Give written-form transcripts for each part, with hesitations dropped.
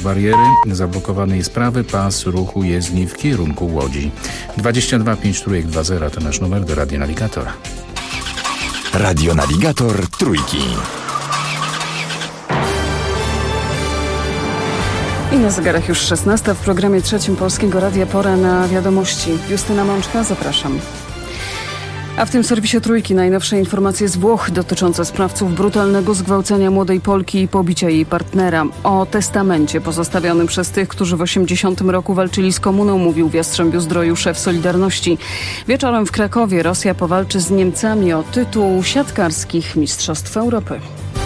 bariery, zablokowane jest prawy pas ruchu jezdni w kierunku Łodzi. 22 5 trójek 20 to nasz numer do Radionawigatora. Radionawigator Trójki. I na zegarach już 16 w programie trzecim Polskiego Radia pora na wiadomości. Justyna Mączka, zapraszam. A w tym serwisie Trójki najnowsze informacje z Włoch dotyczące sprawców brutalnego zgwałcenia młodej Polki i pobicia jej partnera. O testamencie pozostawionym przez tych, którzy w 80 roku walczyli z komuną, mówił w Jastrzębiu-Zdroju szef Solidarności. Wieczorem w Krakowie Rosja powalczy z Niemcami o tytuł siatkarskich Mistrzostw Europy.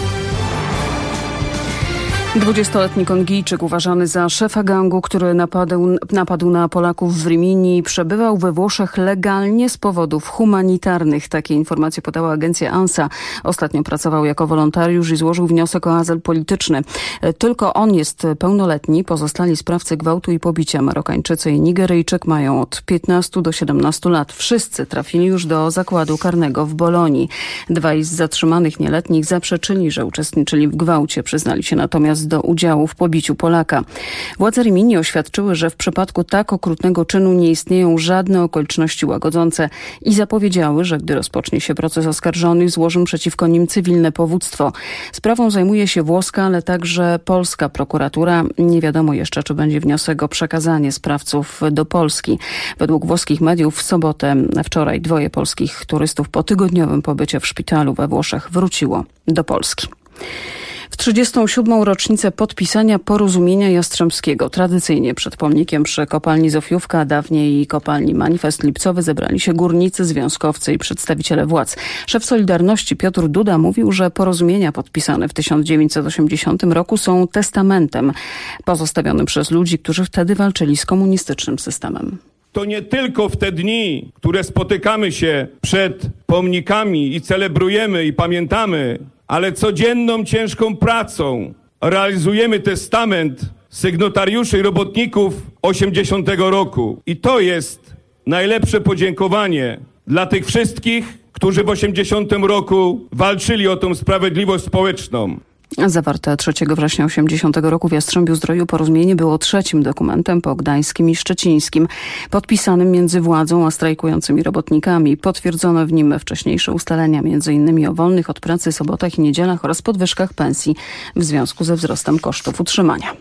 20-letni Kongijczyk uważany za szefa gangu, który napadł na Polaków w Rimini, przebywał we Włoszech legalnie z powodów humanitarnych. Takie informacje podała agencja ANSA. Ostatnio pracował jako wolontariusz i złożył wniosek o azyl polityczny. Tylko on jest pełnoletni. Pozostali sprawcy gwałtu i pobicia, Marokańczycy i Nigeryjczyk, mają od 15 do 17 lat. Wszyscy trafili już do zakładu karnego w Bolonii. Dwaj z zatrzymanych nieletnich zaprzeczyli, że uczestniczyli w gwałcie. Przyznali się natomiast do udziału w pobiciu Polaka. Władze Rimini oświadczyły, że w przypadku tak okrutnego czynu nie istnieją żadne okoliczności łagodzące i zapowiedziały, że gdy rozpocznie się proces oskarżonych, złożą przeciwko nim cywilne powództwo. Sprawą zajmuje się włoska, ale także polska prokuratura. Nie wiadomo jeszcze, czy będzie wniosek o przekazanie sprawców do Polski. Według włoskich mediów wczoraj 2 polskich turystów po tygodniowym pobycie w szpitalu we Włoszech wróciło do Polski. W 37. rocznicę podpisania porozumienia jastrzębskiego tradycyjnie przed pomnikiem przy kopalni Zofiówka, a dawniej kopalni Manifest Lipcowy, zebrali się górnicy, związkowcy i przedstawiciele władz. Szef Solidarności Piotr Duda mówił, że porozumienia podpisane w 1980 roku są testamentem pozostawionym przez ludzi, którzy wtedy walczyli z komunistycznym systemem. To nie tylko w te dni, które spotykamy się przed pomnikami i celebrujemy i pamiętamy, ale codzienną ciężką pracą realizujemy testament sygnatariuszy i robotników 80 roku. I to jest najlepsze podziękowanie dla tych wszystkich, którzy w 80 roku walczyli o tą sprawiedliwość społeczną. Zawarte 3 września 80 roku w Jastrzębiu-Zdroju porozumienie było trzecim dokumentem po gdańskim i szczecińskim, podpisanym między władzą a strajkującymi robotnikami. Potwierdzono w nim wcześniejsze ustalenia, m.in. o wolnych od pracy sobotach i niedzielach oraz podwyżkach pensji w związku ze wzrostem kosztów utrzymania.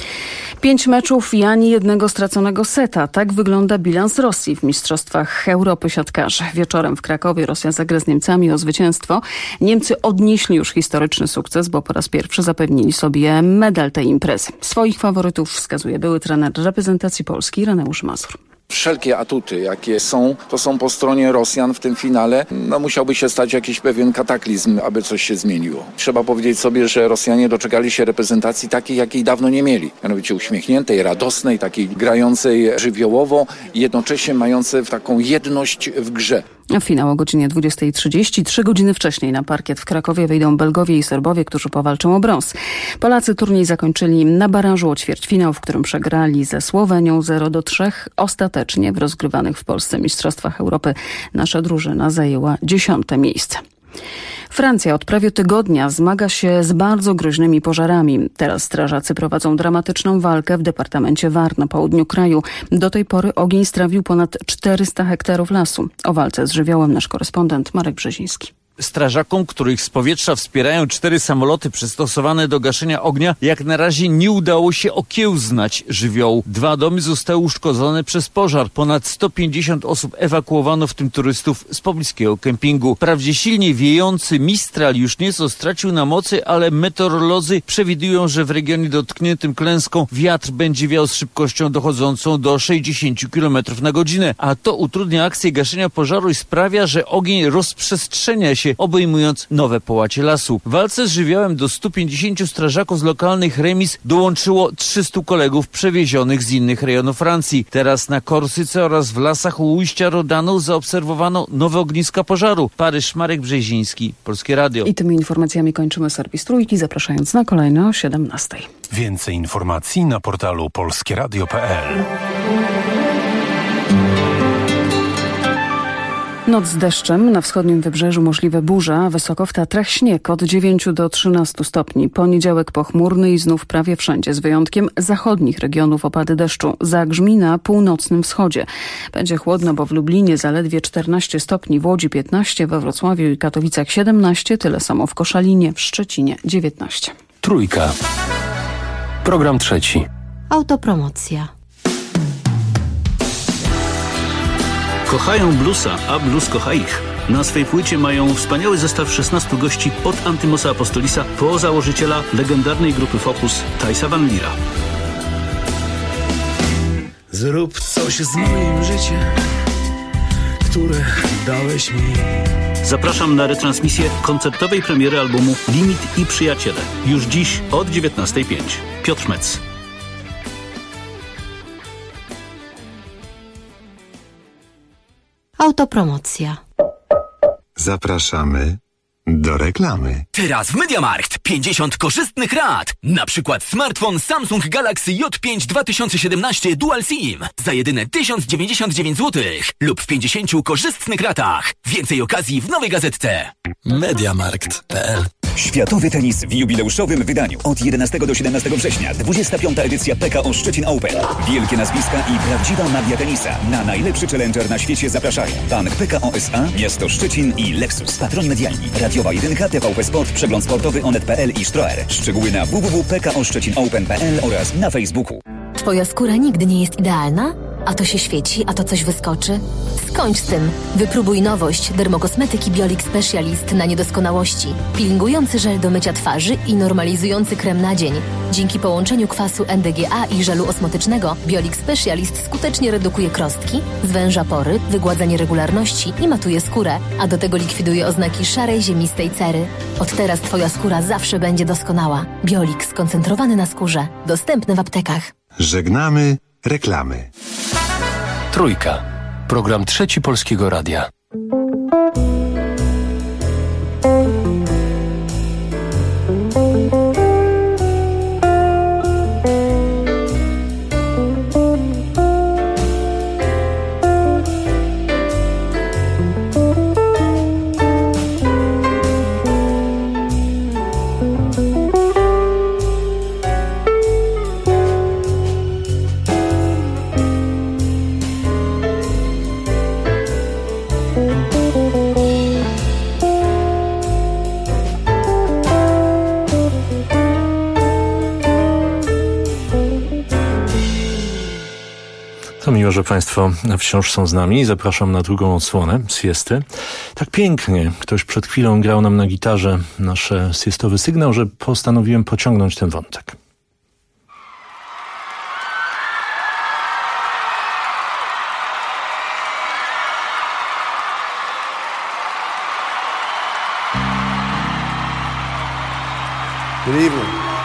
5 meczów i ani jednego straconego seta. Tak wygląda bilans Rosji w Mistrzostwach Europy siatkarzy. Wieczorem w Krakowie Rosja zagra z Niemcami o zwycięstwo. Niemcy odnieśli już historyczny sukces, bo po raz pierwszy zapewnili sobie medal tej imprezy. Swoich faworytów wskazuje były trener reprezentacji Polski Ireneusz Mazur. Wszelkie atuty, jakie są, to są po stronie Rosjan w tym finale. Musiałby się stać jakiś pewien kataklizm, aby coś się zmieniło. Trzeba powiedzieć sobie, że Rosjanie doczekali się reprezentacji takiej, jakiej dawno nie mieli. Mianowicie uśmiechniętej, radosnej, takiej grającej żywiołowo i jednocześnie mającej taką jedność w grze. Finał o godzinie 20:30. 3 godziny wcześniej na parkiet w Krakowie wyjdą Belgowie i Serbowie, którzy powalczą o brąz. Polacy turniej zakończyli na barażu o ćwierćfinał, w którym przegrali ze Słowenią 0-3. Ostatecznie w rozgrywanych w Polsce Mistrzostwach Europy nasza drużyna zajęła 10. miejsce. Francja od prawie tygodnia zmaga się z bardzo groźnymi pożarami. Teraz strażacy prowadzą dramatyczną walkę w departamencie Var na południu kraju. Do tej pory ogień strawił ponad 400 hektarów lasu. O walce z żywiołem nasz korespondent Marek Brzeziński. Strażakom, których z powietrza wspierają 4 samoloty przystosowane do gaszenia ognia, jak na razie nie udało się okiełznać żywiołu. 2 domy zostały uszkodzone przez pożar. Ponad 150 osób ewakuowano, w tym turystów z pobliskiego kempingu. Wprawdzie silnie wiejący Mistral już nieco stracił na mocy, ale meteorolodzy przewidują, że w regionie dotkniętym klęską wiatr będzie wiał z szybkością dochodzącą do 60 km na godzinę, a to utrudnia akcję gaszenia pożaru i sprawia, że ogień rozprzestrzenia się, obejmując nowe połacie lasu. W walce z żywiołem do 150 strażaków z lokalnych remis dołączyło 300 kolegów przewiezionych z innych rejonów Francji. Teraz na Korsyce oraz w lasach u ujścia Rodanu zaobserwowano nowe ogniska pożaru. Paryż, Marek Brzeziński, Polskie Radio. I tymi informacjami kończymy serwis Trójki, zapraszając na kolejne o 17:00. Więcej informacji na portalu polskieradio.pl. Noc z deszczem, na wschodnim wybrzeżu możliwe burze, a wysoko w Tatrach śnieg od 9 do 13 stopni. Poniedziałek pochmurny i znów prawie wszędzie, z wyjątkiem zachodnich regionów opady deszczu. Zagrzmi na północnym wschodzie. Będzie chłodno, bo w Lublinie zaledwie 14 stopni, w Łodzi 15, we Wrocławiu i Katowicach 17, tyle samo w Koszalinie, w Szczecinie 19. Trójka. Program trzeci. Autopromocja. Kochają bluesa, a blues kocha ich. Na swej płycie mają wspaniały zestaw 16 gości od Antymosa Apostolisa po założyciela legendarnej grupy Focus, Thijsa Van Liera. Zrób coś z moim życiem, które dałeś mi. Zapraszam na retransmisję koncertowej premiery albumu Limit i Przyjaciele. Już dziś od 19:05. Piotr Metz. Autopromocja. Zapraszamy do reklamy. Teraz w MediaMarkt 50 korzystnych rat. Na przykład smartfon Samsung Galaxy J5 2017 Dual SIM za jedyne 1099 zł lub w 50 korzystnych ratach. Więcej okazji w nowej gazetce. MediaMarkt.pl. Światowy tenis w jubileuszowym wydaniu. Od 11 do 17 września 25. edycja PKO Szczecin Open. Wielkie nazwiska i prawdziwa magia tenisa. Na najlepszy challenger na świecie zapraszają Bank PKO SA, Miasto Szczecin i Lexus. Patroni medialni. Radiowa 1, TVP Sport, Przegląd Sportowy, Onet.pl i Stroer. Szczegóły na www.pkoszczecinopen.pl oraz na Facebooku. Twoja skóra nigdy nie jest idealna? A to się świeci, a to coś wyskoczy? Skończ z tym. Wypróbuj nowość dermokosmetyki Biolix Specialist na niedoskonałości. Peelingujący żel do mycia twarzy i normalizujący krem na dzień. Dzięki połączeniu kwasu NDGA i żelu osmotycznego Biolix Specialist skutecznie redukuje krostki, zwęża pory, wygładza nieregularności i matuje skórę, a do tego likwiduje oznaki szarej, ziemistej cery. Od teraz Twoja skóra zawsze będzie doskonała. Biolix skoncentrowany na skórze. Dostępny w aptekach. Żegnamy reklamy. Trójka. Program trzeci Polskiego Radia. To miło, że Państwo wciąż są z nami. Zapraszam na drugą odsłonę siesty. Tak pięknie ktoś przed chwilą grał nam na gitarze nasz siestowy sygnał, że postanowiłem pociągnąć ten wątek. Good evening.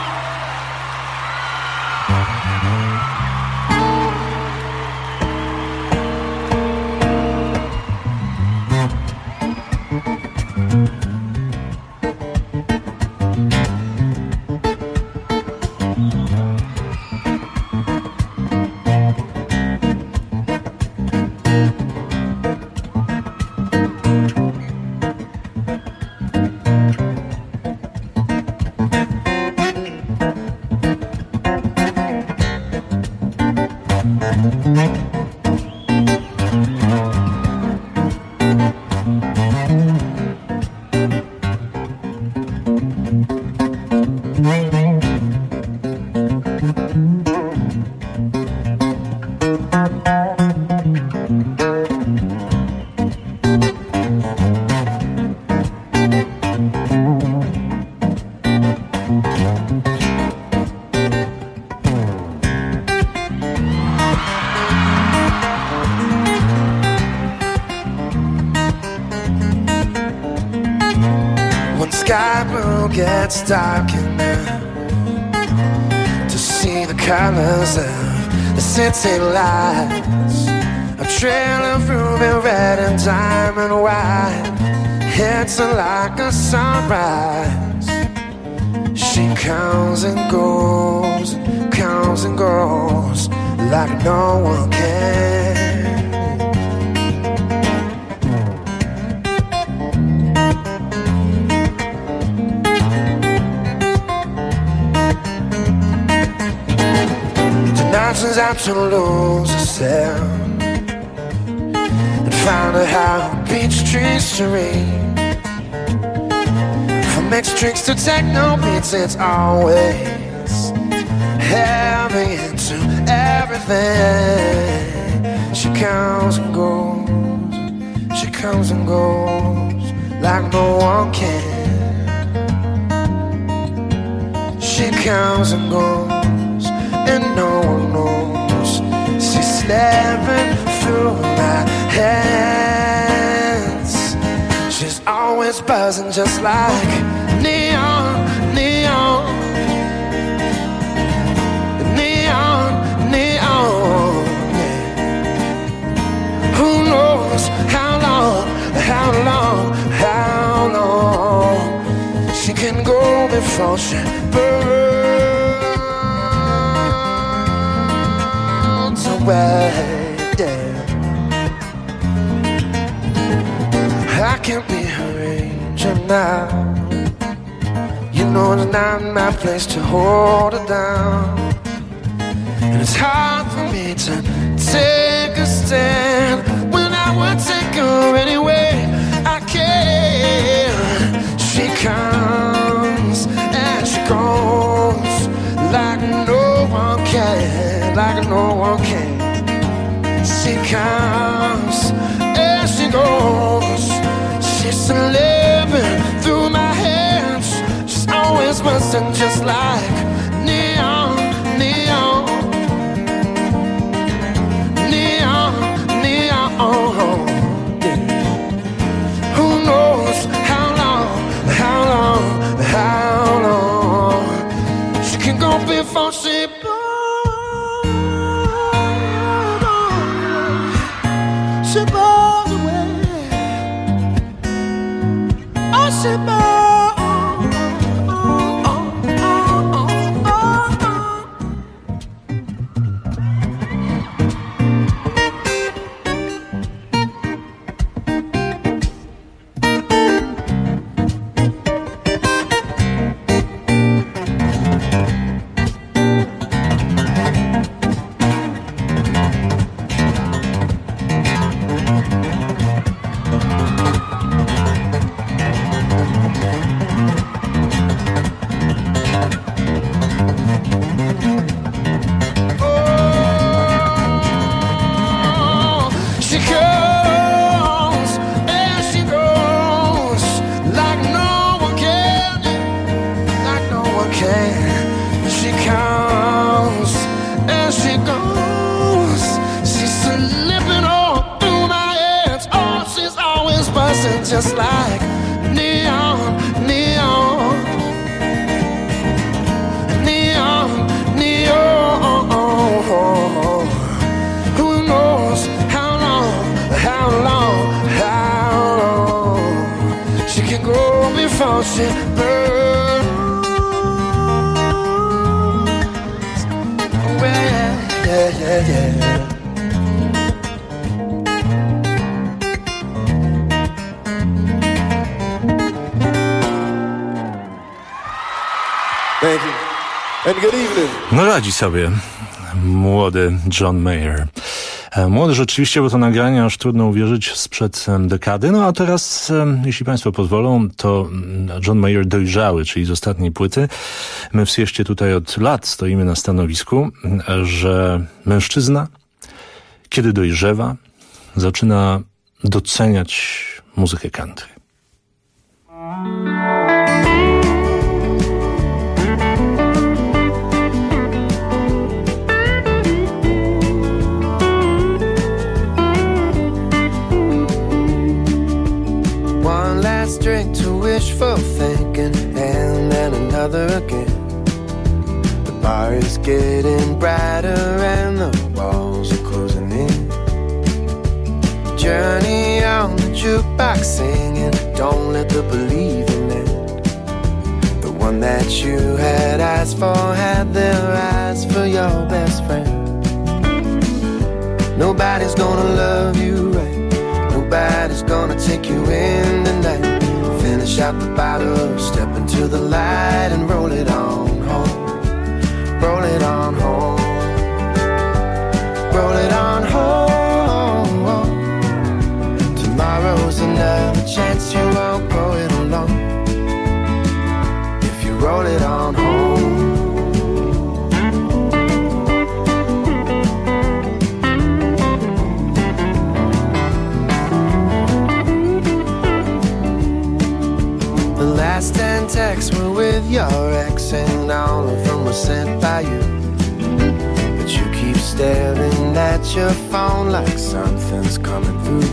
Gets dark enough to see the colors of the city lights. A trail of ruby red and diamond white. It's like a sunrise. She comes and goes like no one can. turns out to lose herself and find out how beach trees serene. From mixed drinks to techno beats, it's always heavy into everything. She comes and goes, she comes and goes like no one can. She comes and goes and no one knows. She's slipping through my hands. She's always buzzing just like neon, neon, neon, neon, yeah. Who knows how long, how long, how long she can go before she burns away, yeah. I can't be her angel now. You know it's not my place to hold her down. And it's hard for me to take a stand when I would take her anyway. I can't. She comes and she goes like no one can, like no one can. She comes and she goes. She's living through my hands. She's always buzzing just like neon, neon, neon, neon. Yeah. Who knows how long, how long, how long she can go before she burns. She burns away. Oh, she burns. Just like neon, neon, neon, neon. Who knows how long, how long, how long she can go before she burns. Oh, yeah, yeah, yeah, yeah. Thank you. And good evening. No radzi sobie młody John Mayer. Młody rzeczywiście, bo to nagranie aż trudno uwierzyć sprzed dekady. No a teraz, jeśli Państwo pozwolą, to John Mayer dojrzały, czyli z ostatniej płyty. My w Sieście tutaj od lat stoimy na stanowisku, że mężczyzna, kiedy dojrzewa, zaczyna doceniać muzykę country. Drink to wishful thinking, and then another again. The bar is getting brighter and the walls are closing in. Journey on the jukebox singing, don't let the believing end. The one that you had eyes for had their eyes for your best friend. Nobody's gonna love you right, nobody's gonna take you in tonight. Finish out the bottle, step into the light and roll it on home. Roll it on home. chance you won't go it alone if you roll it on home. The last 10 texts were with your ex, and all of them were sent by you. But you keep staring at your phone like something's coming through.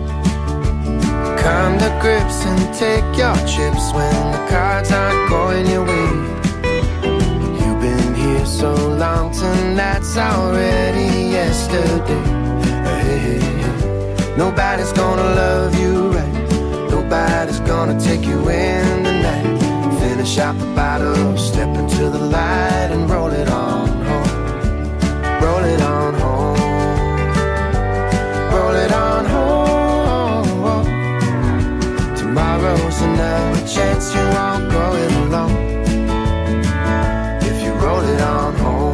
Come to grips and take your chips when the cards aren't going your way. You've been here so long, tonight's already yesterday. Hey, nobody's gonna love you right. Nobody's gonna take you in tonight. Finish out the bottle, step into the light and roll it on home. Roll it on home. Roll it on home. Tomorrow's another chance you won't go it alone if you roll it on home.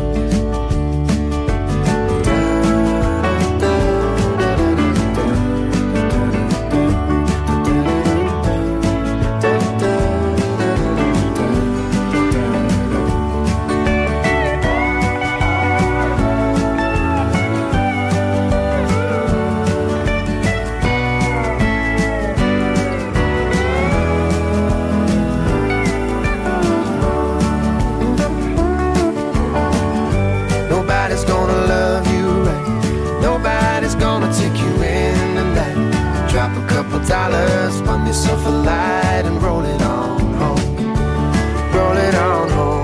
$, spun yourself a light and roll it on home. Roll it on home.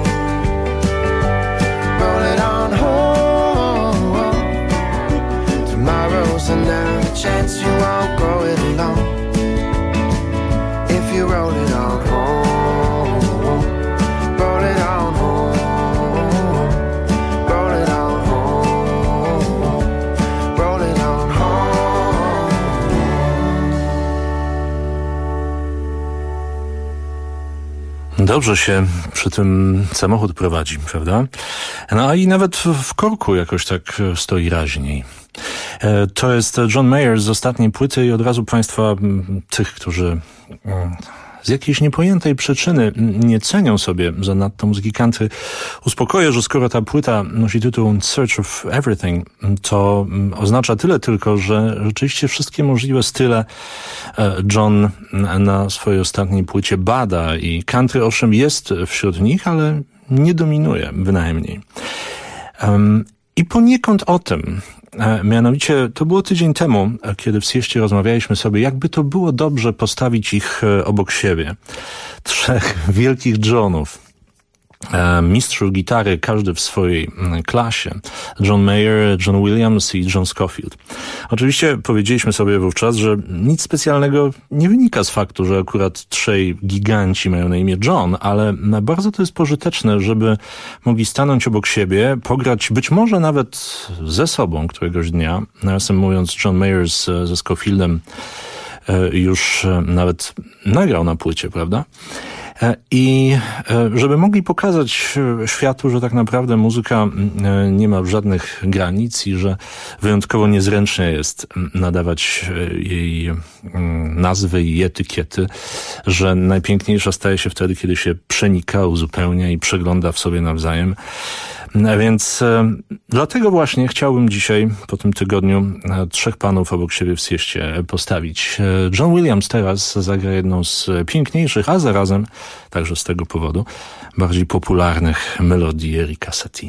Roll it on home. Tomorrow's another chance you won't go it alone if you roll it on home. Roll it on home. Roll it on home. Roll it on home. Dobrze się przy tym samochód prowadzi, prawda? No i nawet w korku jakoś tak stoi raźniej. To jest John Mayer z ostatniej płyty i od razu Państwa, tych, którzy z jakiejś niepojętej przyczyny nie cenią sobie zanadto muzyki country, uspokoję, że skoro ta płyta nosi tytuł In Search of Everything, to oznacza tyle tylko, że rzeczywiście wszystkie możliwe style John na swojej ostatniej płycie bada i country owszem jest wśród nich, ale nie dominuje bynajmniej. I poniekąd o tym, mianowicie to było tydzień temu, kiedy w Sieście rozmawialiśmy sobie, jakby to było dobrze postawić ich obok siebie. Trzech wielkich Johnów. Mistrzów gitary, każdy w swojej klasie. John Mayer, John Williams i John Scofield. Oczywiście powiedzieliśmy sobie wówczas, że nic specjalnego nie wynika z faktu, że akurat trzej giganci mają na imię John, ale bardzo to jest pożyteczne, żeby mogli stanąć obok siebie, pograć być może nawet ze sobą któregoś dnia. Nawiasem mówiąc, John Mayer ze Scofieldem już nawet nagrał na płycie, prawda? I żeby mogli pokazać światu, że tak naprawdę muzyka nie ma żadnych granic i że wyjątkowo niezręcznie jest nadawać jej nazwy i etykiety, że najpiękniejsza staje się wtedy, kiedy się przenika, uzupełnia i przegląda w sobie nawzajem. Więc dlatego właśnie chciałbym dzisiaj, po tym tygodniu, trzech panów obok siebie w Sieście postawić. John Williams teraz zagra jedną z piękniejszych, a zarazem, także z tego powodu, bardziej popularnych melodii Erika Satie.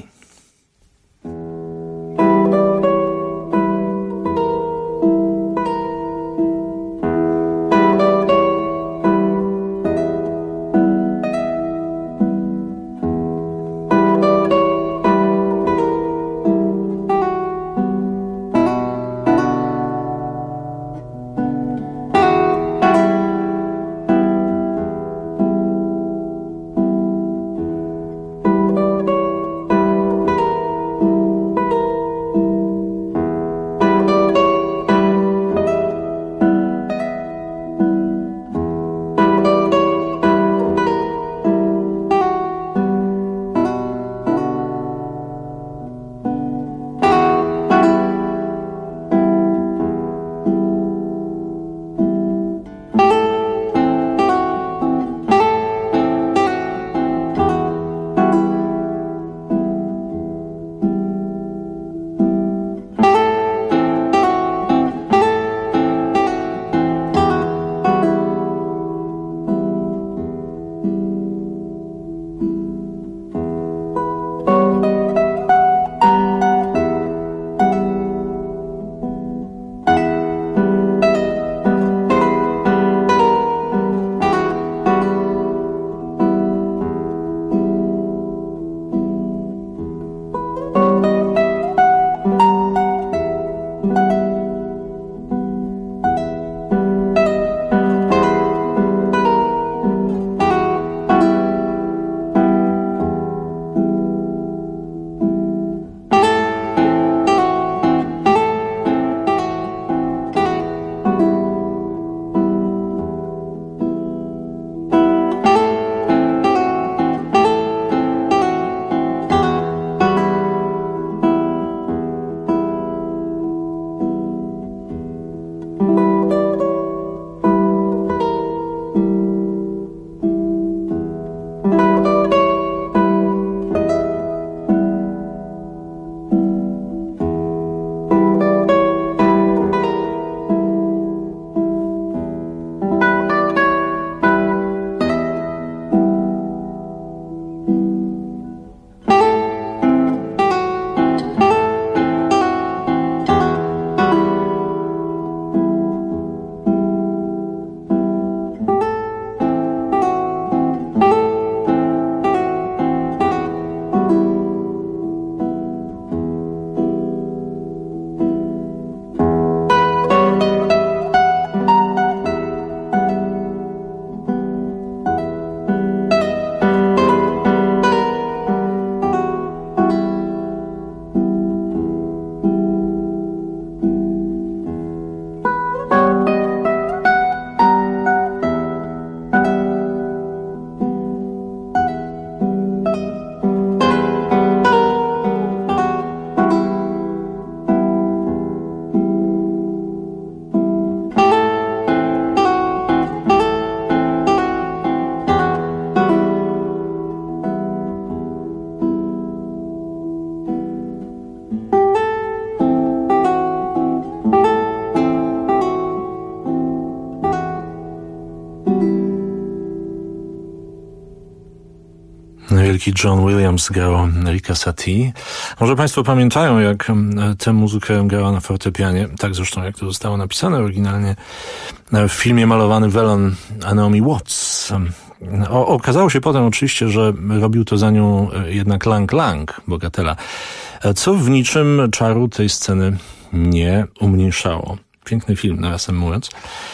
wielki John Williams grał Ricka Satie. Może Państwo pamiętają, jak tę muzykę grała na fortepianie, tak zresztą jak to zostało napisane oryginalnie w filmie Malowany welon Naomi Watts. Okazało się potem oczywiście, że robił to za nią jednak Lang Lang, Bogatela, co w niczym czaru tej sceny nie umniejszało. Piękny film, nawiasem mówiąc.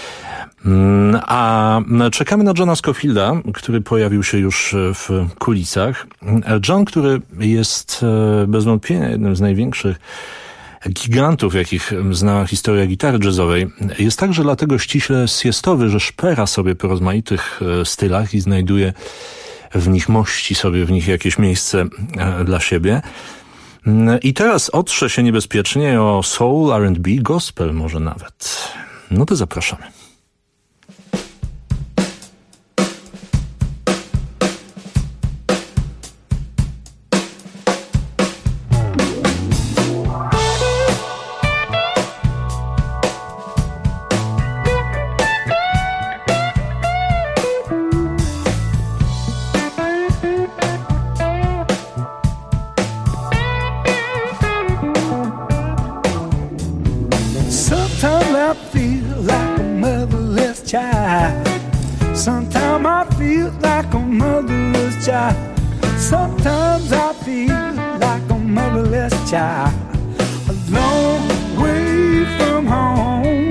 A czekamy na Johna Scofielda, który pojawił się już w kulisach. John, który jest bez wątpienia jednym z największych gigantów, jakich znała historia gitary jazzowej, jest także dlatego ściśle siestowy, że szpera sobie po rozmaitych stylach i znajduje w nich, mości sobie w nich jakieś miejsce dla siebie. I teraz otrze się niebezpiecznie o soul, R&B, gospel może nawet. No to zapraszamy. Sometimes I feel like a motherless child. Sometimes I feel like a motherless child. A long way from home.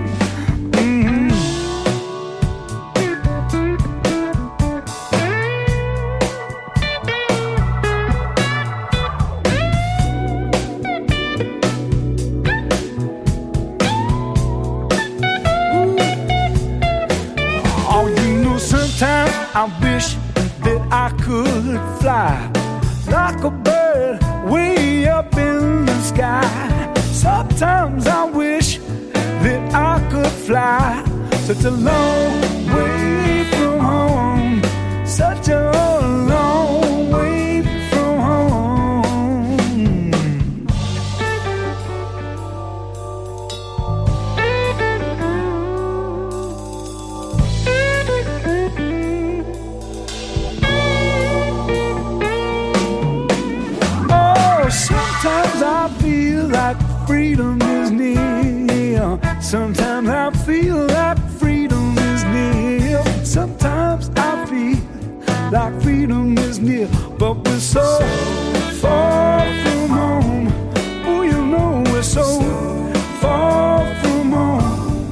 Sometimes I wish that I could fly like a bird way up in the sky. Sometimes I wish that I could fly such a long way from home, such a long way from home. Sometimes I feel like freedom is near. Sometimes I feel like freedom is near. Sometimes I feel like freedom is near. But we're so far from home. Oh, you know we're so far from home.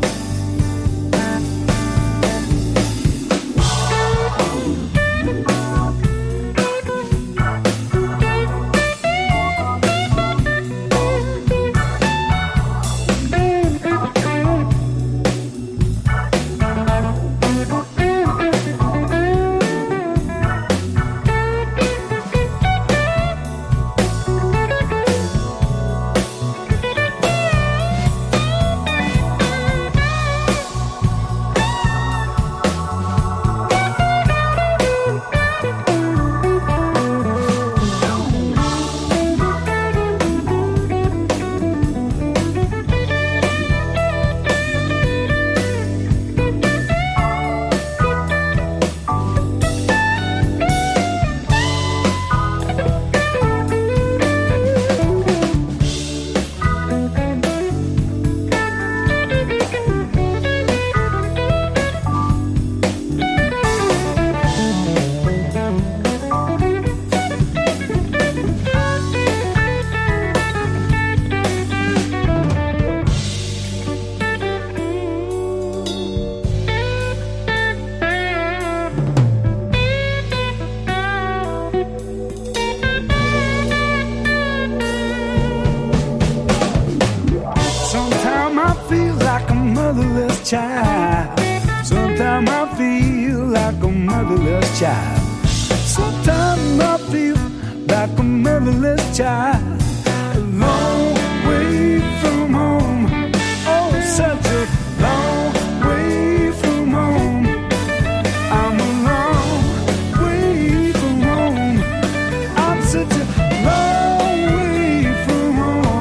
Child. Sometimes I feel like a motherless child. Sometimes I feel like a motherless child. A long way from home. Oh, such a long way from home. I'm a long way from home. I'm such a long way from home.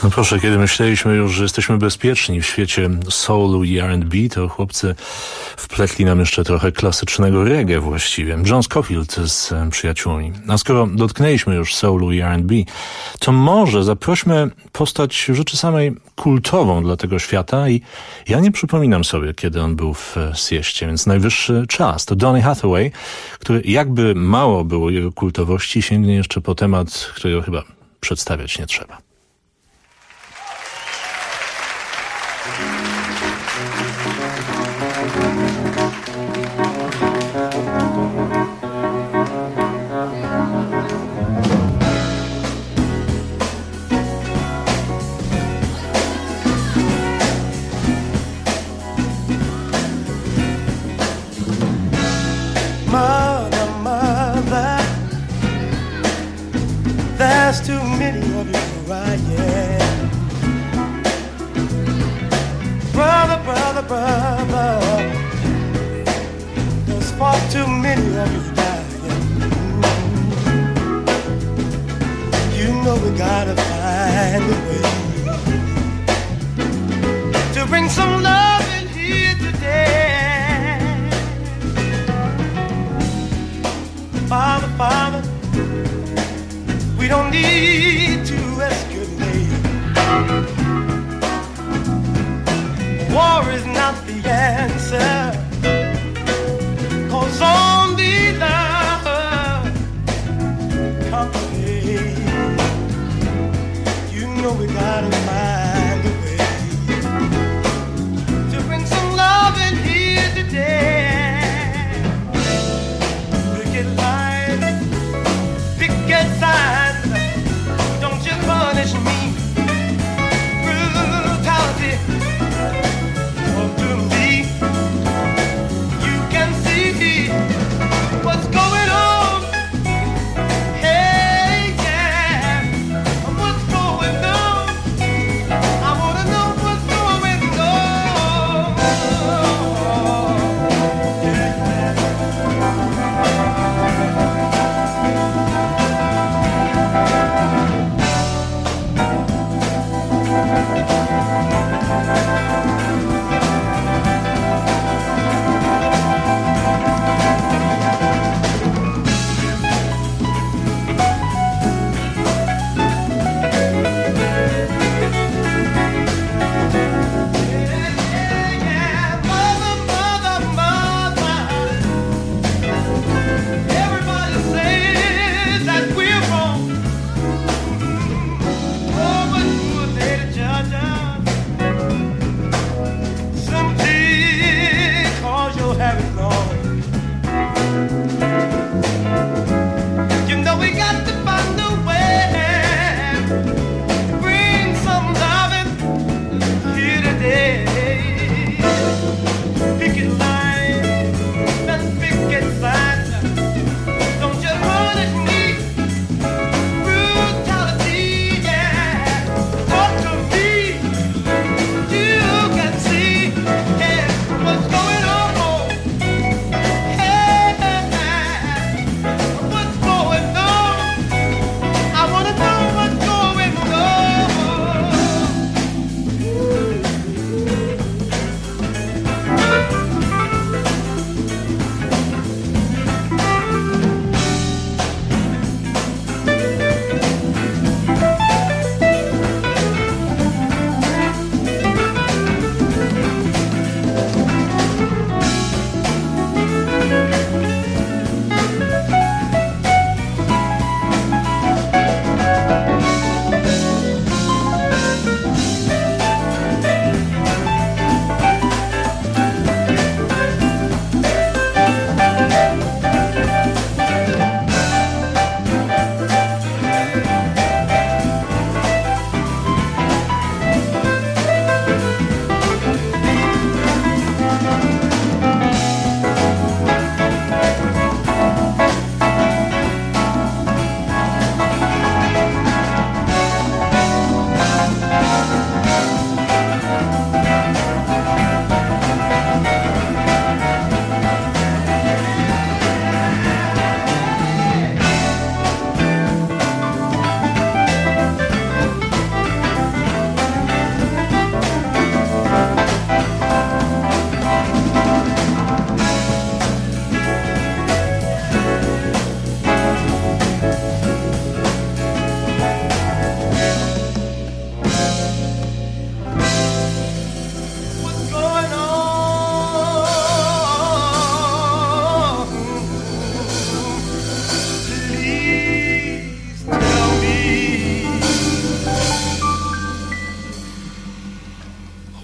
No proszę, kiedy myśleliśmy już, że jesteśmy bezpieczni w świecie soulu i R&B, to chłopcy wpletli nam jeszcze trochę klasycznego reggae właściwie. John Scofield z przyjaciółmi. A skoro dotknęliśmy już soulu i R&B, to może zaprośmy postać rzeczy samej kultową dla tego świata i ja nie przypominam sobie, kiedy on był w sieście, więc najwyższy czas. To Donny Hathaway, który jakby mało było jego kultowości, sięgnie jeszcze po temat, którego chyba przedstawiać nie trzeba. There's too many of you crying. Brother, brother, brother, there's far too many of you dying. You know we gotta find a way to bring some love in here today. Father, Father, we don't need to escalate. War is not the answer, 'cause only love conquers. You know we gotta find a way to bring some love in here today. Picket line, picket sign. Don't you punish me. Brutality. Oh, to me, you can see what's going on. Hey, yeah, what's going on? I wanna know what's going on. Yeah.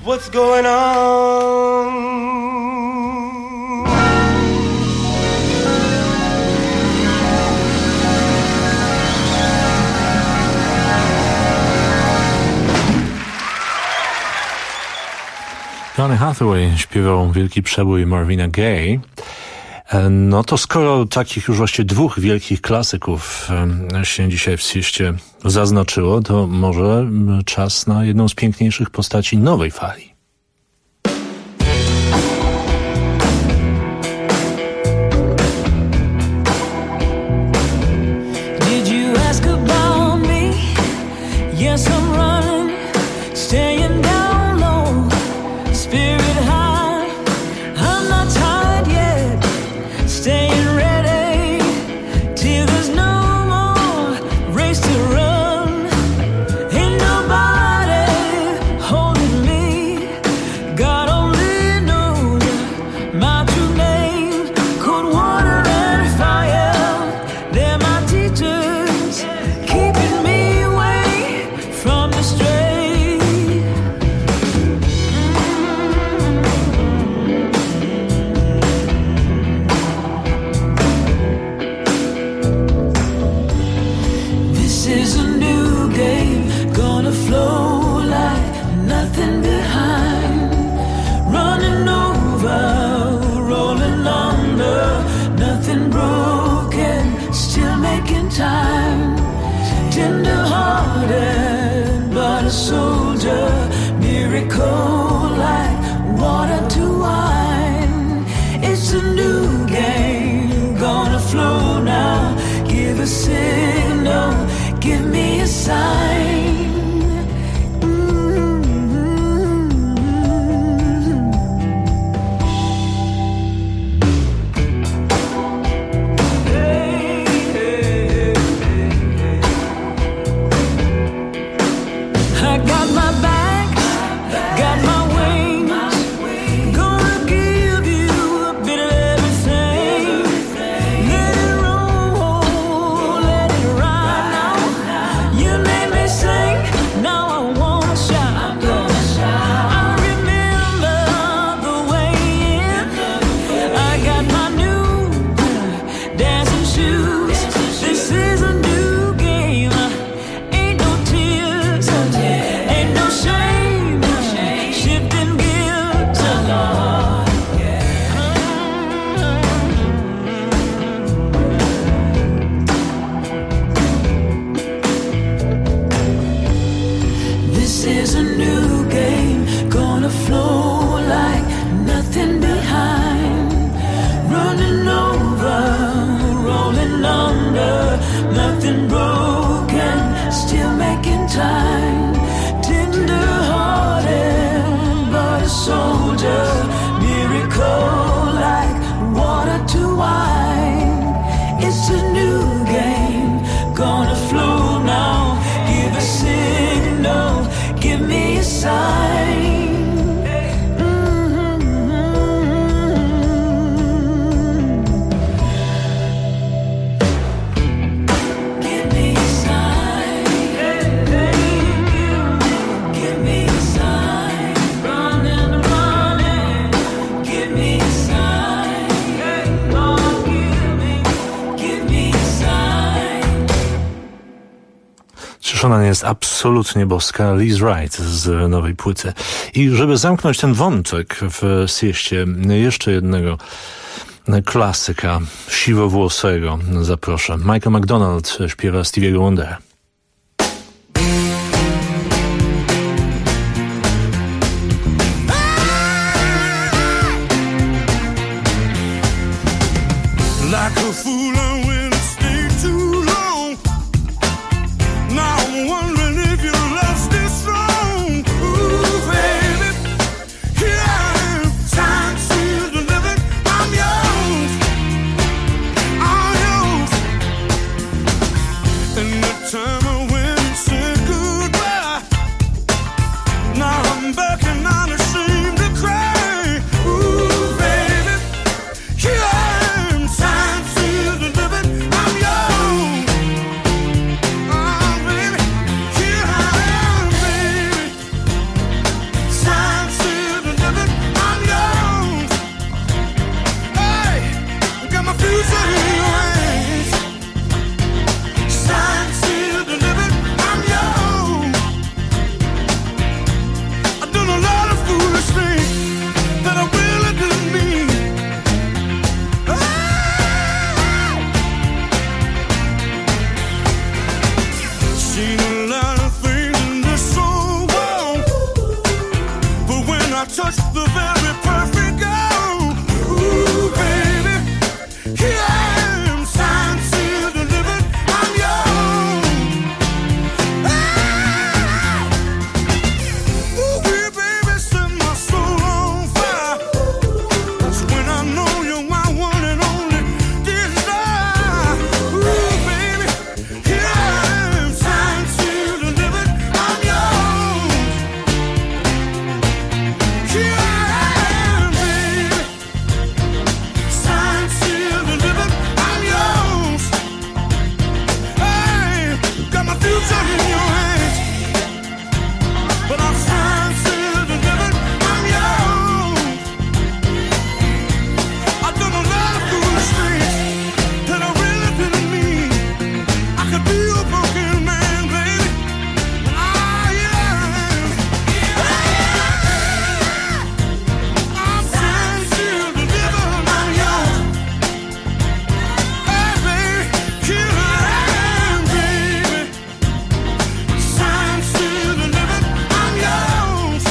what's going on. Donny Hathaway śpiewał wielki przebój Marvina Gaye. No to skoro takich już właściwie dwóch wielkich klasyków się dzisiaj w sieście zaznaczyło, to może czas na jedną z piękniejszych postaci nowej fali. Did you ask about me? Yes, I'm running, staying down low, spirit high, I'm not tired yet, staying ready till there's no more race to run. Ain't nobody holding me, God only knows my true name. Cold water and fire, they're my teachers, keeping me away from the stray. This is a new game, gonna flow like nothing behind. Running over, rolling under, nothing broken, still making time. Tender-hearted, but a soldier, miracle like water to wine. It's a new game, gonna flow now. Give a signal, give me a sign. I got my back, got my wings, gonna give you a bit of everything. Let it roll, let it ride now. You made me sing, now I wanna shout. I remember the way in. I got my new dancing shoes. This is a new game. Ain't no tears, ain't no shame, shifting gears. This is a new game, gonna flow like nothing behind. Running over, rolling under, nothing broken, still making time. Tender-hearted, but a soldier, miracle like water to wine. It's a new game, gonna flow now. Give a signal, give me a sign. Give me a sign. Give me a sign. Running, running. Give me a sign. Lord, give me a sign. Czyż ona nie jest absolutnie boska? Liz Wright z nowej płyty. I żeby zamknąć ten wątek w sieście, jeszcze jednego klasyka siwowłosego zaproszę. Michael McDonald śpiewa Stevie'ego Wondera. Like a fool, I went and stayed too long. Now I'm wondering if your love's still strong. Ooh, baby, here I am. Time seems to live it. I'm yours, all yours. And the time touch the very perfect gold. Ooh, baby, here I am, signed, sealed, delivered, I'm yours. Ah! Ooh, baby, set my soul on fire. That's when I know you're my one and only desire. Ooh, baby, here I am, signed, sealed, delivered, I'm yours. Here I am, baby, signed, sealed, delivered, I'm yours. Hey, got my future in your hands, but I'm signed, sealed, delivered, I'm yours. I've done a lot of foolish things that I really didn't mean. I could be a broken man, baby, but I am. I'm signed, sealed, delivered, I'm yours. Hey, baby, here I am, baby, signed, sealed, delivered, I'm yours.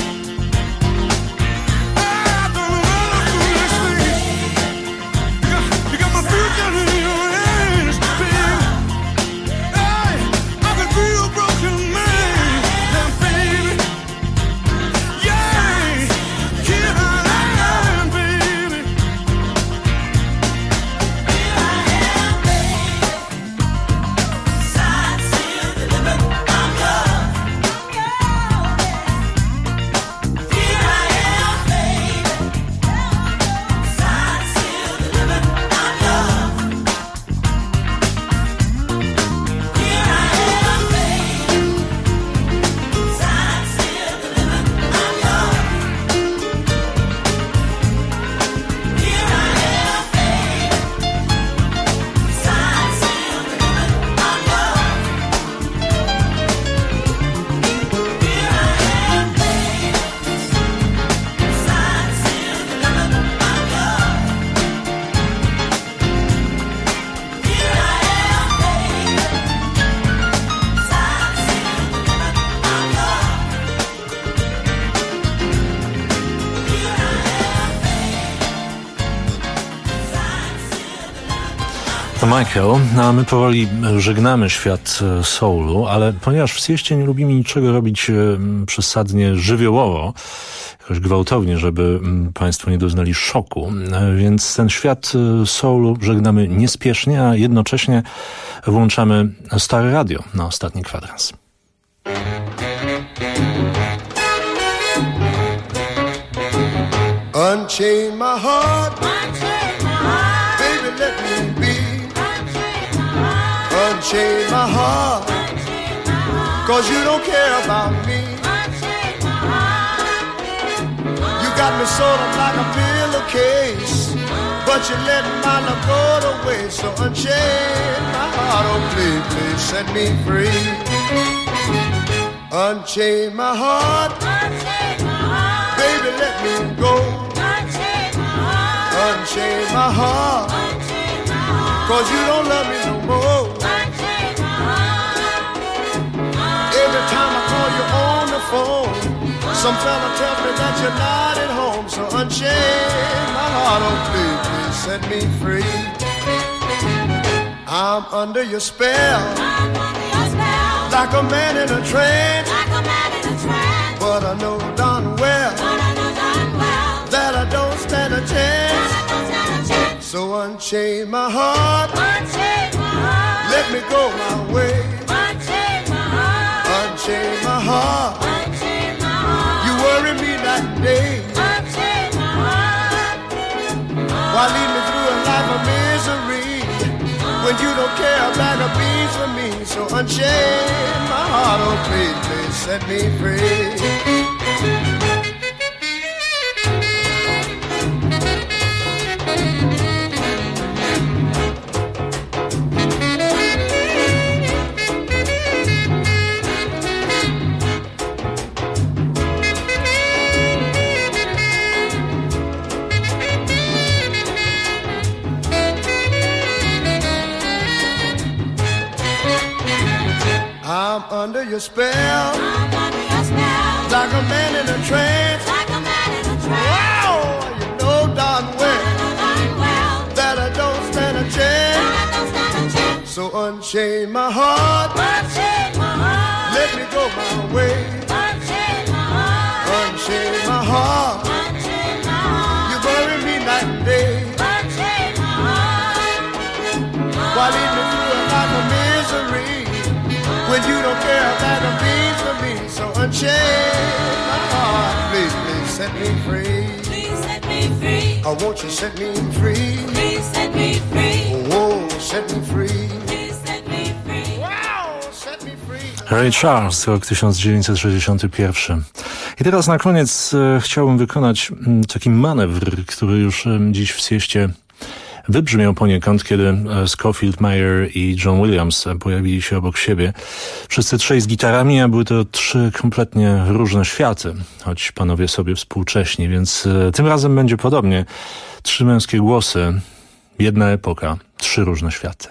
I've done a lot of foolish things. You got my future in your hands, baby. Hey, I could be a broken man, baby. Yeah, here I am, baby. Signed, sealed, delivered, I'm yours. Here I am, baby. Signed, sealed, delivered, I'm yours. Here I am, baby. Signed, sealed, delivered, I'm yours. Here I am, baby. Signed, sealed, delivered, I'm yours. Here I am, baby. Signed, sealed, delivered, I'm yours. Here I am, baby. Signed, sealed, delivered, I'm To Michael, a my powoli żegnamy świat soulu, ale ponieważ w Sieście nie lubimy niczego robić przesadnie żywiołowo, jakoś gwałtownie, żeby Państwo nie doznali szoku, więc ten świat soulu żegnamy niespiesznie, a jednocześnie włączamy Stare Radio na ostatni kwadrans. Unchain my heart, baby, let me be. Unchain my heart, 'cause you don't care about me. You got me sort of like a pillowcase, but you let my love go to waste. So unchain my heart, oh please, please set me free. Unchain my heart, baby, let me go. Unchain my heart, 'cause you don't love me no more. Every time I call you on the phone, some fella tells me that you're not at home. So unchain my heart, oh please, please set me free. I'm under your spell, like a man in a trance. But I know darn well that I don't stand a chance. So unchain my heart, let me go my way. Unchain my heart, you worry me night and day. Why lead me through a life of misery when you don't care a bag of beans for me? So unchain my heart, oh please, please set me free. I'm under your spell, like a man in a trance. So unchain my heart, let me go my way. Unchain my heart, you bury me night and day. Why lead me through a life of misery when you don't care about the means for me? So unchain my heart, please, please set me free. Please set me free. Oh, won't you set me free? Please set me free. Oh, set me free. Please set me free. Wow, set me free. Ray Charles, rok 1961. I teraz na koniec chciałbym wykonać taki manewr, który już dziś w sieście wybrzmiał poniekąd, kiedy Scofield, Meyer i John Williams pojawili się obok siebie. Wszyscy trzej z gitarami, a były to trzy kompletnie różne światy, choć panowie sobie współcześni, więc tym razem będzie podobnie. Trzy męskie głosy, jedna epoka, trzy różne światy.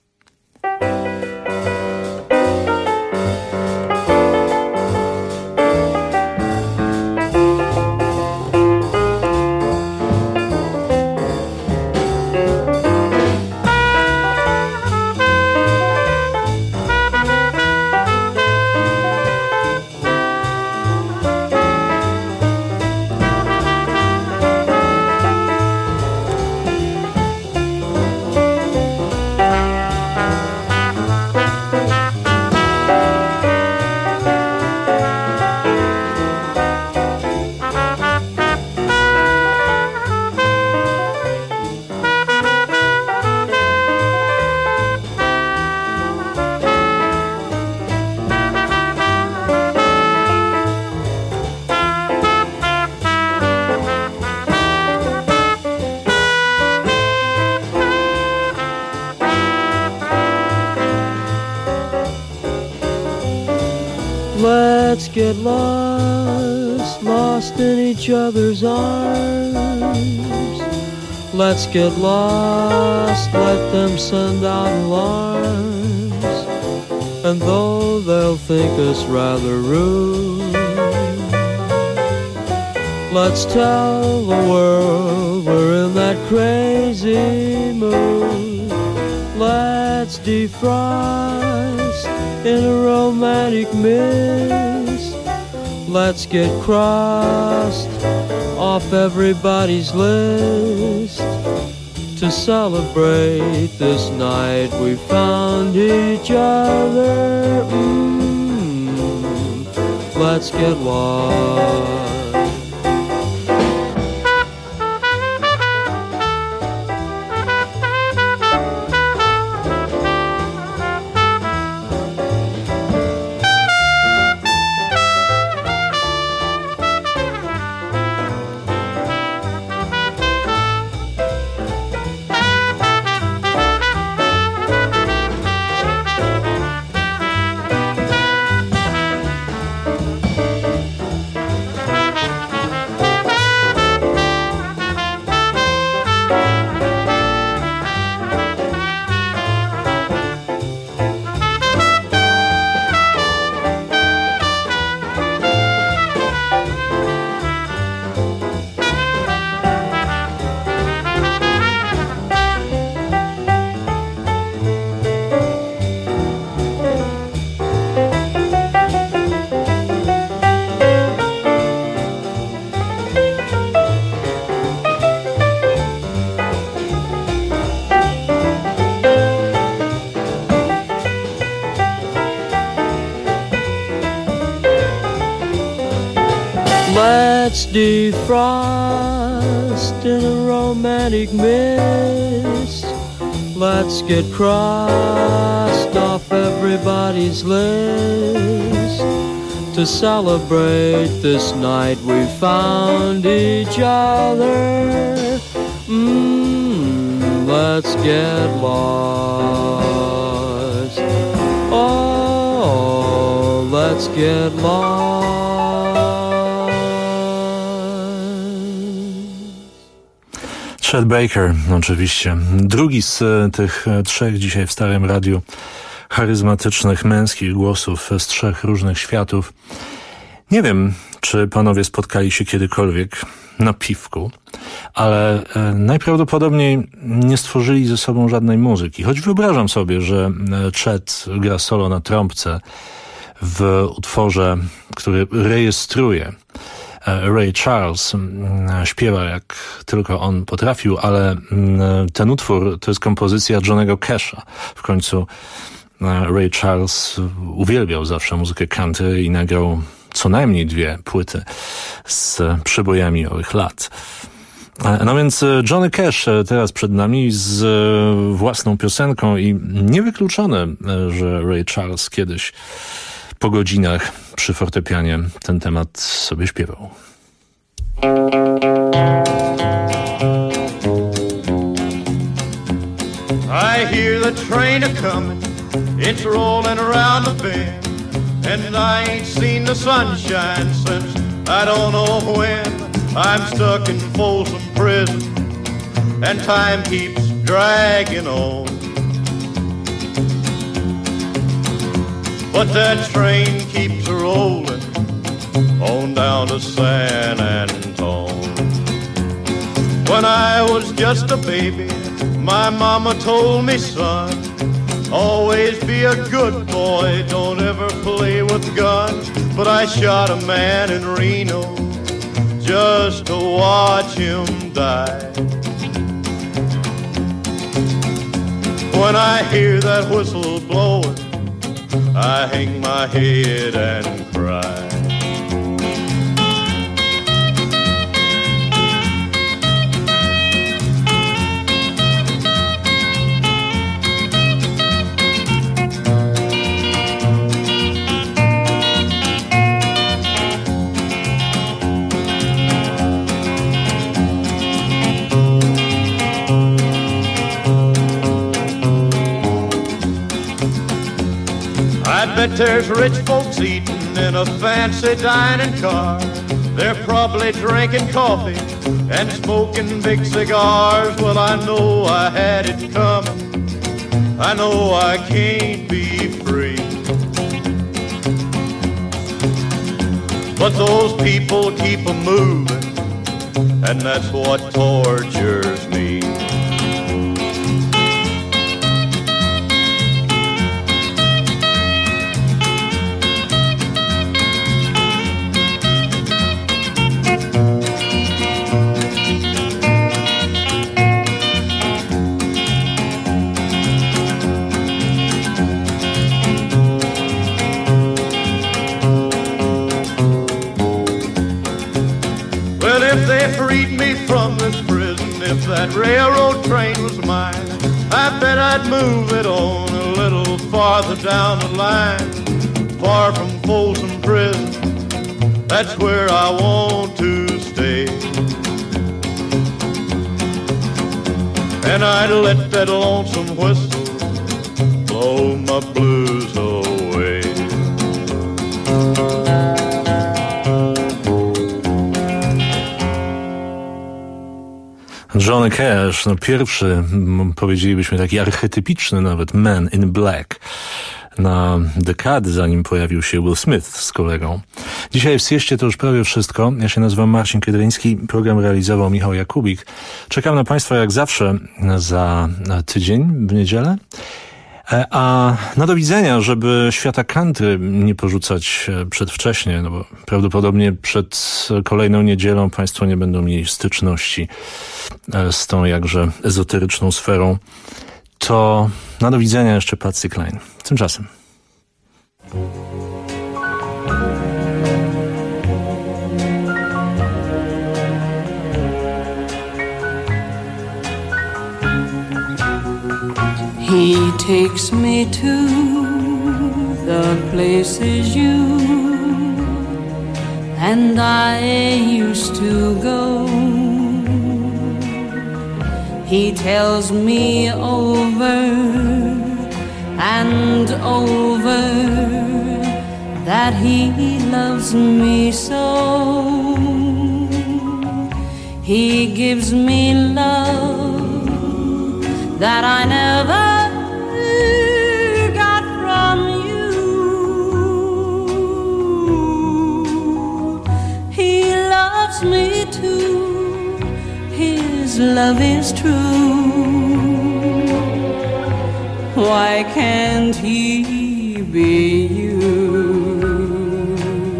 Let's get lost, lost in each other's arms. Let's get lost, let them send out alarms. And though they'll think us rather rude, let's tell the world we're in that crazy mood. Let's defrost in a romantic mist. Let's get crossed off everybody's list. To celebrate this night we found each other. Let's get lost. Let's defrost in a romantic mist. Let's get crossed off everybody's list. To celebrate this night we found each other. Let's get lost. Oh, let's get lost. Chet Baker, oczywiście. Drugi z tych trzech dzisiaj w Starym Radiu charyzmatycznych męskich głosów z trzech różnych światów. Nie wiem, czy panowie spotkali się kiedykolwiek na piwku, ale najprawdopodobniej nie stworzyli ze sobą żadnej muzyki. Choć wyobrażam sobie, że Chet gra solo na trąbce w utworze, który rejestruje Ray Charles, śpiewa jak tylko on potrafił, ale ten utwór to jest kompozycja Johnny'ego Casha. W końcu Ray Charles uwielbiał zawsze muzykę country i nagrał co najmniej 2 płyty z przybojami owych lat. No więc Johnny Cash teraz przed nami z własną piosenką i niewykluczone, że Ray Charles kiedyś po godzinach przy fortepianie ten temat sobie śpiewał. I hear the train a-comin', it's rollin' around the bend, and I ain't seen the sunshine since I don't know when. I'm stuck in Folsom Prison, and time keeps dragging on. But that train keeps rollin' on down to San Antone. When I was just a baby, my mama told me, son, always be a good boy, don't ever play with guns. But I shot a man in Reno just to watch him die. When I hear that whistle blowing, I hang my head and cry. I bet there's rich folks eating in a fancy dining car. They're probably drinking coffee and smoking big cigars. Well, I know I had it coming. I know I can't be free. But those people keep a moving, and that's what tortures me. Freed me from this prison. If that railroad train was mine, I bet I'd move it on a little farther down the line, far from Folsom Prison. That's where I want to stay. And I'd let that lonesome whistle blow my blues away. Johnny Cash, no pierwszy, powiedzielibyśmy taki archetypiczny nawet Man in Black na dekady, zanim pojawił się Will Smith z kolegą. Dzisiaj w Sieście to już prawie wszystko. Ja się nazywam Marcin Kydryński, program realizował Michał Jakubik. Czekam na Państwa jak zawsze za tydzień w niedzielę. A na do widzenia, żeby świata country nie porzucać przedwcześnie, no bo prawdopodobnie przed kolejną niedzielą Państwo nie będą mieli styczności z tą jakże ezoteryczną sferą, to na do widzenia jeszcze Patsy Cline. Tymczasem. He takes me to the places you and I used to go. He tells me over and over that he loves me so. He gives me love that I never got from you. love is true, why can't he be you?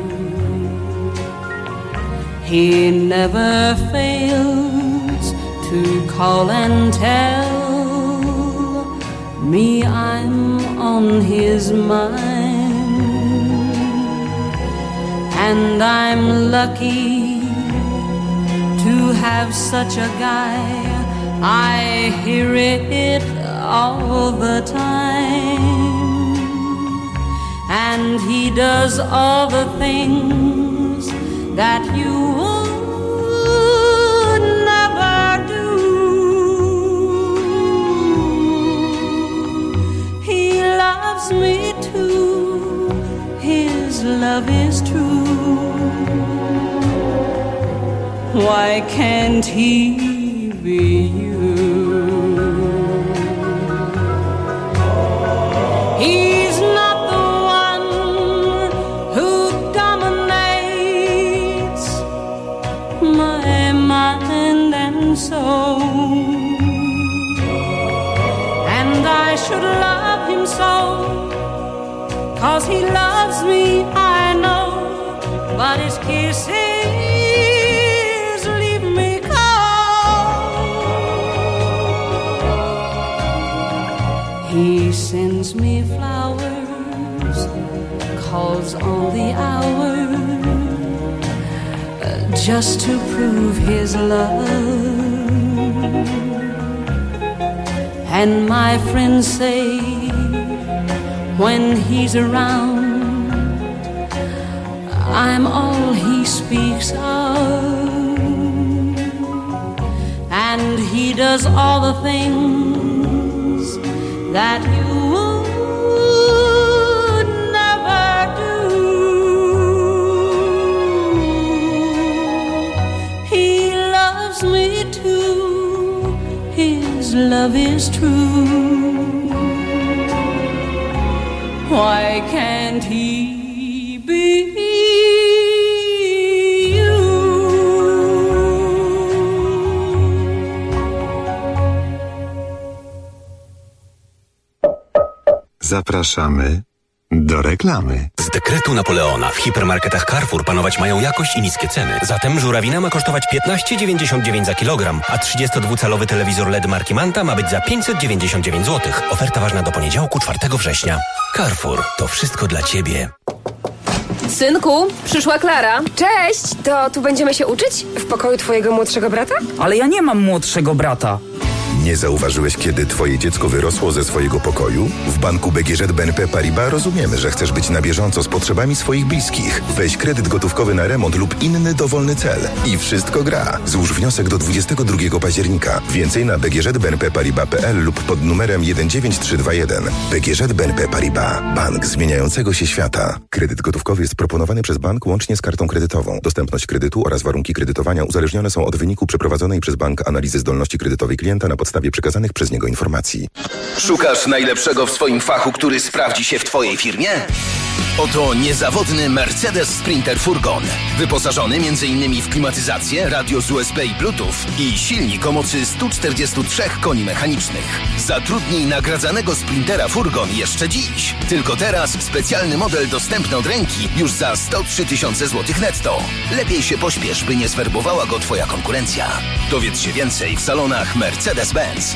He never fails to call and tell me I'm on his mind, and I'm lucky to have such a guy. I hear it all the time, and he does all the things that you would never do. He loves me too, his love is true, why can't he be you? He's not the one who dominates my mind and soul, and I should love him so, 'cause he loves me, I know, but his kisses leave me cold. He sends me flowers, calls on the hour, just to prove his love. And my friends say when he's around, I'm all he speaks of, and he does all the things that you would never do. He loves me too, his love is true, why can't he be you? Zapraszamy do reklamy. Z dekretu Napoleona w hipermarketach Carrefour panować mają jakość i niskie ceny. Zatem żurawina ma kosztować 15,99 za kilogram, a 32-calowy telewizor LED marki Manta ma być za 599 zł. Oferta ważna do poniedziałku 4 września. Carrefour, to wszystko dla Ciebie. Synku, przyszła Klara. Cześć, to tu będziemy się uczyć? W pokoju twojego młodszego brata? Ale ja nie mam młodszego brata. Nie zauważyłeś, kiedy twoje dziecko wyrosło ze swojego pokoju? W banku BGŻ BNP Paribas rozumiemy, że chcesz być na bieżąco z potrzebami swoich bliskich. Weź kredyt gotówkowy na remont lub inny dowolny cel. I wszystko gra. Złóż wniosek do 22 października. Więcej na bgżbnpparibas.pl lub pod numerem 19321. BGŻ BNP Paribas. Bank zmieniającego się świata. Kredyt gotówkowy jest proponowany przez bank łącznie z kartą kredytową. Dostępność kredytu oraz warunki kredytowania uzależnione są od wyniku przeprowadzonej przez bank analizy zdolności kredytowej klienta na podstawie przekazanych przez niego informacji. Szukasz najlepszego w swoim fachu, który sprawdzi się w Twojej firmie? Oto niezawodny Mercedes Sprinter Furgon. Wyposażony m.in. w klimatyzację, radio z USB i Bluetooth i silnik o mocy 143 koni mechanicznych. Zatrudnij nagradzanego Sprintera Furgon jeszcze dziś. Tylko teraz specjalny model dostępny od ręki już za 103 000 złotych netto. Lepiej się pośpiesz, by nie zwerbowała go Twoja konkurencja. Dowiedz się więcej w salonach Mercedes-Benz.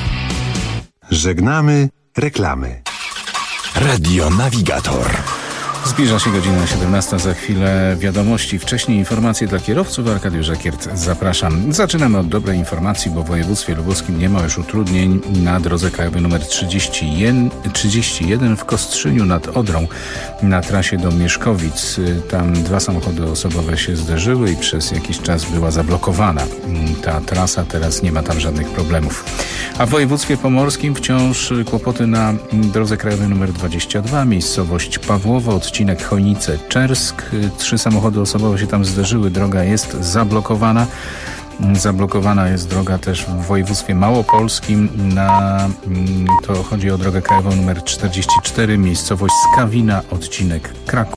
Żegnamy reklamy. Radio Navigator. Zbliża się godzina 17, za chwilę wiadomości. Wcześniej informacje dla kierowców. Arkadiusz Żakiert, zapraszam. Zaczynamy od dobrej informacji, bo w województwie lubuskim nie ma już utrudnień na drodze krajowej nr 31 w Kostrzyniu nad Odrą na trasie do Mieszkowic. Tam 2 samochody osobowe się zderzyły i przez jakiś czas była zablokowana ta trasa. Teraz nie ma tam żadnych problemów. A w województwie pomorskim wciąż kłopoty na drodze krajowej nr 22, miejscowość Pawłowo, odcinek Chojnice-Czersk. 3 samochody osobowe się tam zderzyły. Droga jest zablokowana. Zablokowana jest droga też w województwie małopolskim. To chodzi o drogę krajową nr 44, miejscowość Skawina, odcinek Kraków.